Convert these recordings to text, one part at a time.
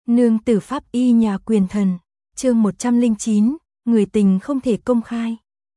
Nương tử pháp y nhà quyền thần, chương 109, người tình không thể công khai.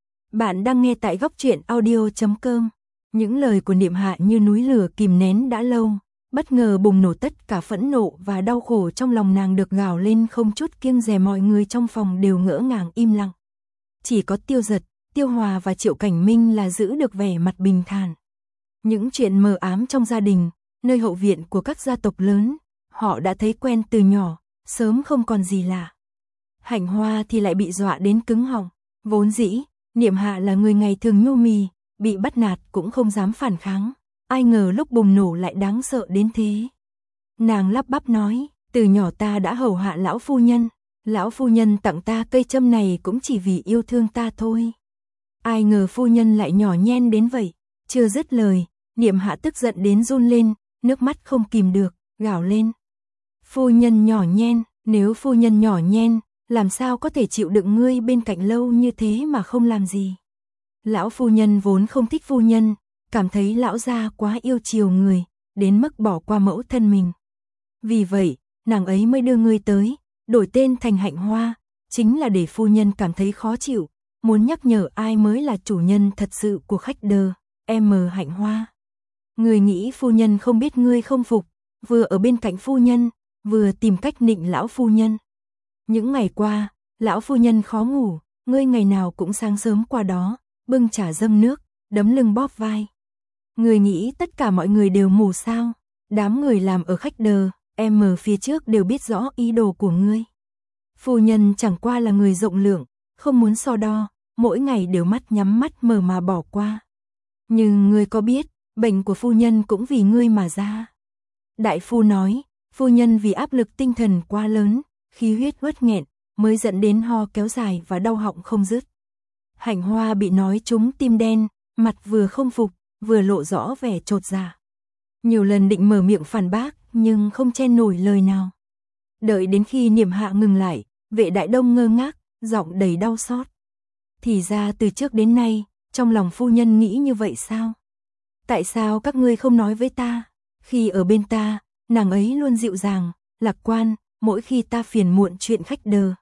Bạn đang nghe tại góc truyện audio.com. Những lời của Niệm Hạ như núi lửa kìm nén đã lâu, bất ngờ bùng nổ, tất cả phẫn nộ và đau khổ trong lòng nàng được gào lên không chút kiêng dè. Mọi người trong phòng đều ngỡ ngàng im lặng. Chỉ có Tiêu Giật, Tiêu Hòa và Triệu Cảnh Minh là giữ được vẻ mặt bình thản. Những chuyện mờ ám trong gia đình, nơi hậu viện của các gia tộc lớn, họ đã thấy quen từ nhỏ, sớm không còn gì lạ. Hạnh Hoa thì lại bị dọa đến cứng họng. Vốn dĩ, Niệm Hạ là người ngày thường nhu mì, bị bắt nạt cũng không dám phản kháng. Ai ngờ lúc bùng nổ lại đáng sợ đến thế. Nàng lắp bắp nói, từ nhỏ ta đã hầu hạ lão phu nhân. Lão phu nhân tặng ta cây châm này cũng chỉ vì yêu thương ta thôi. Ai ngờ phu nhân lại nhỏ nhen đến vậy. Chưa dứt lời, Niệm Hạ tức giận đến run lên, nước mắt không kìm được, gào lên. Phu nhân nhỏ nhen, nếu phu nhân nhỏ nhen, làm sao có thể chịu đựng ngươi bên cạnh lâu như thế mà không làm gì. Lão phu nhân vốn không thích phu nhân, cảm thấy lão gia quá yêu chiều người, đến mức bỏ qua mẫu thân mình. Vì vậy, nàng ấy mới đưa ngươi tới, đổi tên thành Hạnh Hoa, chính là để phu nhân cảm thấy khó chịu, muốn nhắc nhở ai mới là chủ nhân thật sự của khách đờ, Hạnh Hoa. Ngươi nghĩ phu nhân không biết ngươi không phục, vừa ở bên cạnh phu nhân, vừa tìm cách nịnh lão phu nhân. Những ngày qua, lão phu nhân khó ngủ, ngươi ngày nào cũng sáng sớm qua đó, bưng trà dâng nước, đấm lưng bóp vai. Ngươi nghĩ tất cả mọi người đều mù sao? Đám người làm ở khách đờ, phía trước đều biết rõ ý đồ của ngươi. Phu nhân chẳng qua là người rộng lượng, không muốn so đo, mỗi ngày đều mắt nhắm mắt mở mà bỏ qua. Nhưng ngươi có biết, bệnh của phu nhân cũng vì ngươi mà ra. Đại phu nói, phu nhân vì áp lực tinh thần quá lớn, khí huyết uất nghẹn, mới dẫn đến ho kéo dài và đau họng không dứt. Hạnh Hoa bị nói trúng tim đen, mặt vừa không phục, vừa lộ rõ vẻ chột dạ. Nhiều lần định mở miệng phản bác, nhưng không chen nổi lời nào. Đợi đến khi Niệm Hạ ngừng lại, Vệ Đại Đông ngơ ngác, giọng đầy đau xót. Thì ra từ trước đến nay, trong lòng phu nhân nghĩ như vậy sao? Tại sao các ngươi không nói với ta? Khi ở bên ta, nàng ấy luôn dịu dàng, lạc quan, mỗi khi ta phiền muộn chuyện khách đờ,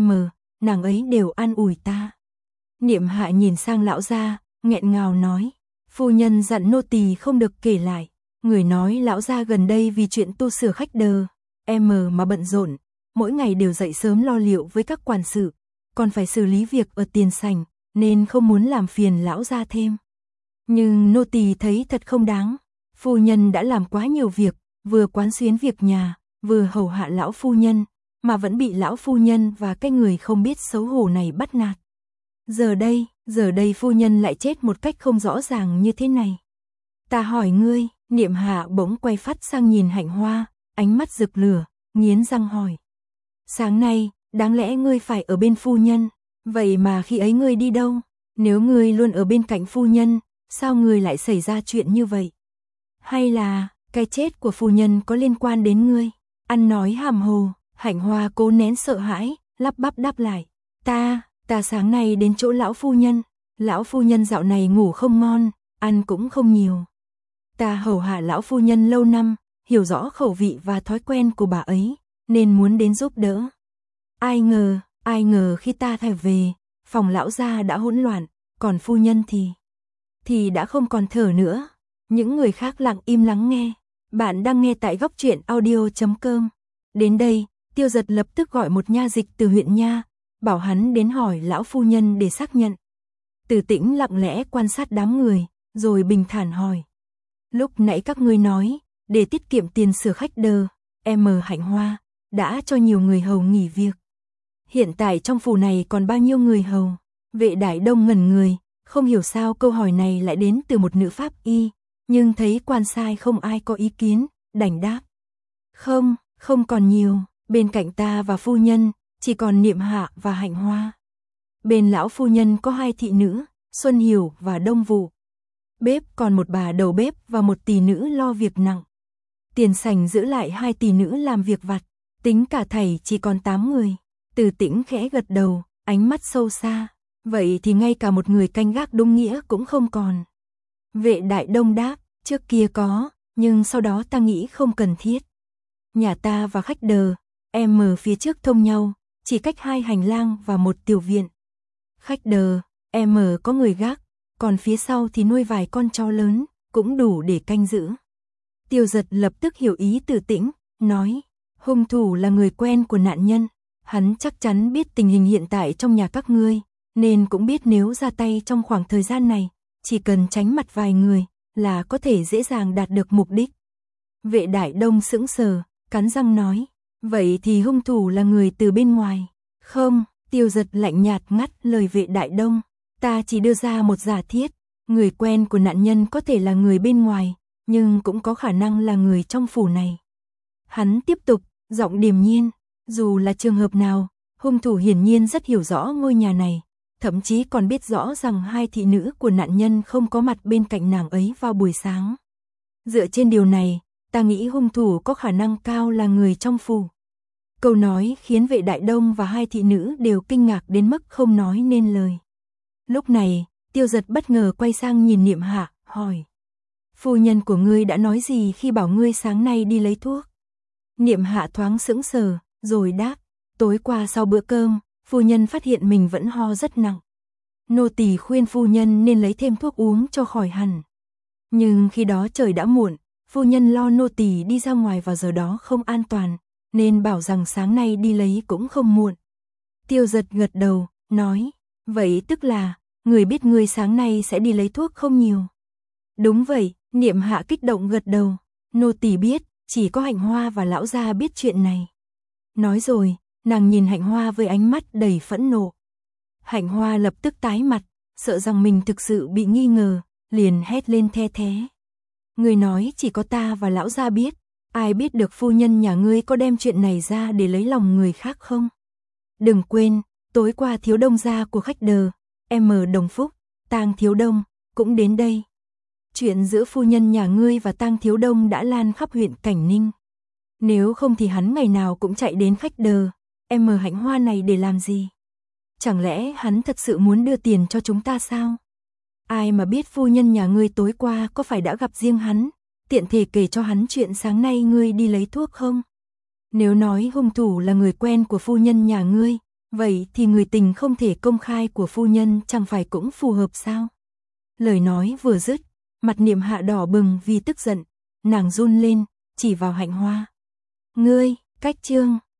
nàng ấy đều an ủi ta. Niệm Hạ nhìn sang lão gia, nghẹn ngào nói, phu nhân dặn nô tỳ không được kể lại. Người nói lão gia gần đây vì chuyện tu sửa khách đờ, mà bận rộn, mỗi ngày đều dậy sớm lo liệu với các quản sự, còn phải xử lý việc ở tiền sảnh, nên không muốn làm phiền lão gia thêm. Nhưng nô tỳ thấy thật không đáng, phu nhân đã làm quá nhiều việc, vừa quán xuyến việc nhà, vừa hầu hạ lão phu nhân, mà vẫn bị lão phu nhân và cái người không biết xấu hổ này bắt nạt. Giờ đây phu nhân lại chết một cách không rõ ràng như thế này. Ta hỏi ngươi, Niệm Hạ bỗng quay phát sang nhìn Hạnh Hoa, ánh mắt rực lửa, nghiến răng hỏi. Sáng nay, đáng lẽ ngươi phải ở bên phu nhân, vậy mà khi ấy ngươi đi đâu? Nếu ngươi luôn ở bên cạnh phu nhân, sao ngươi lại xảy ra chuyện như vậy? Hay là, cái chết của phu nhân có liên quan đến ngươi? Ăn nói hàm hồ, Hạnh Hoa cố nén sợ hãi, lắp bắp đáp lại. Ta sáng nay đến chỗ lão phu nhân dạo này ngủ không ngon, ăn cũng không nhiều. Ta hầu hạ lão phu nhân lâu năm, hiểu rõ khẩu vị và thói quen của bà ấy, nên muốn đến giúp đỡ. Ai ngờ khi ta thải về, phòng lão gia đã hỗn loạn, còn phu nhân thì đã không còn thở nữa. Những người khác lặng im lắng nghe. Bạn đang nghe tại góc truyện audio.com. Đến đây, Tiêu Giật lập tức gọi một nha dịch từ huyện nha, bảo hắn đến hỏi lão phu nhân để xác nhận. Từ Tĩnh lặng lẽ quan sát đám người, rồi bình thản hỏi. Lúc nãy các ngươi nói, để tiết kiệm tiền sửa khách đờ, Hạnh Hoa đã cho nhiều người hầu nghỉ việc. Hiện tại trong phủ này còn bao nhiêu người hầu? Vệ Đại Đông ngẩn người, không hiểu sao câu hỏi này lại đến từ một nữ pháp y, nhưng thấy quan sai không ai có ý kiến, đành đáp. Không còn nhiều, bên cạnh ta và phu nhân, chỉ còn Niệm Hạ và Hạnh Hoa. Bên lão phu nhân có 2 thị nữ, Xuân Hiểu và Đông Vụ. Bếp còn một bà đầu bếp và một tỷ nữ lo việc nặng. Tiền sảnh giữ lại 2 tỷ nữ làm việc vặt, tính cả thảy chỉ còn 8 người. Từ Tĩnh khẽ gật đầu, ánh mắt sâu xa. Vậy thì ngay cả một người canh gác đúng nghĩa cũng không còn. Vệ Đại Đông đáp, trước kia có, nhưng sau đó ta nghĩ không cần thiết. Nhà ta và khách đờ, M phía trước thông nhau, chỉ cách 2 hành lang và một tiểu viện. Khách đờ, M có người gác, còn phía sau thì nuôi vài con chó lớn, cũng đủ để canh giữ. Tiêu Giật lập tức hiểu ý Từ Tĩnh, nói, hung thủ là người quen của nạn nhân, hắn chắc chắn biết tình hình hiện tại trong nhà các ngươi, nên cũng biết nếu ra tay trong khoảng thời gian này, chỉ cần tránh mặt vài người, là có thể dễ dàng đạt được mục đích. Vệ Đại Đông sững sờ, cắn răng nói, vậy thì hung thủ là người từ bên ngoài. Không, Tiêu Giật lạnh nhạt ngắt lời Vệ Đại Đông, ta chỉ đưa ra một giả thiết, người quen của nạn nhân có thể là người bên ngoài, nhưng cũng có khả năng là người trong phủ này. Hắn tiếp tục, giọng điềm nhiên, dù là trường hợp nào, hung thủ hiển nhiên rất hiểu rõ ngôi nhà này, thậm chí còn biết rõ rằng 2 thị nữ của nạn nhân không có mặt bên cạnh nàng ấy vào buổi sáng. Dựa trên điều này, ta nghĩ hung thủ có khả năng cao là người trong phủ. Câu nói khiến Vệ Đại Đông và 2 thị nữ đều kinh ngạc đến mức không nói nên lời. Lúc này, Tiêu Giật bất ngờ quay sang nhìn Niệm Hạ, hỏi, phu nhân của ngươi đã nói gì khi bảo ngươi sáng nay đi lấy thuốc? Niệm Hạ thoáng sững sờ, rồi đáp, tối qua sau bữa cơm, phu nhân phát hiện mình vẫn ho rất nặng. Nô tỳ khuyên phu nhân nên lấy thêm thuốc uống cho khỏi hẳn. Nhưng khi đó trời đã muộn, phu nhân lo nô tỳ đi ra ngoài vào giờ đó không an toàn, nên bảo rằng sáng nay đi lấy cũng không muộn. Tiêu Giật gật đầu, nói, vậy tức là, người biết ngươi sáng nay sẽ đi lấy thuốc không nhiều. Đúng vậy, Niệm Hạ kích động gật đầu, nô tỳ biết, chỉ có Hạnh Hoa và lão gia biết chuyện này. Nói rồi, nàng nhìn Hạnh Hoa với ánh mắt đầy phẫn nộ. Hạnh Hoa lập tức tái mặt, sợ rằng mình thực sự bị nghi ngờ, liền hét lên the thé. Người nói chỉ có ta và lão gia biết, ai biết được phu nhân nhà ngươi có đem chuyện này ra để lấy lòng người khác không? Đừng quên, tối qua Thiếu Đông gia của khách đờ, Đồng Phúc, Tang Thiếu Đông, cũng đến đây. Chuyện giữa phu nhân nhà ngươi và Tang Thiếu Đông đã lan khắp huyện Cảnh Ninh. Nếu không thì hắn ngày nào cũng chạy đến khách đờ, Hạnh Hoa này để làm gì? Chẳng lẽ hắn thật sự muốn đưa tiền cho chúng ta sao? Ai mà biết phu nhân nhà ngươi tối qua có phải đã gặp riêng hắn, tiện thể kể cho hắn chuyện sáng nay ngươi đi lấy thuốc không? Nếu nói hung thủ là người quen của phu nhân nhà ngươi, vậy thì người tình không thể công khai của phu nhân chẳng phải cũng phù hợp sao? Lời nói vừa dứt, mặt Niệm Hạ đỏ bừng vì tức giận, nàng run lên, chỉ vào Hạnh Hoa. Ngươi, cách chương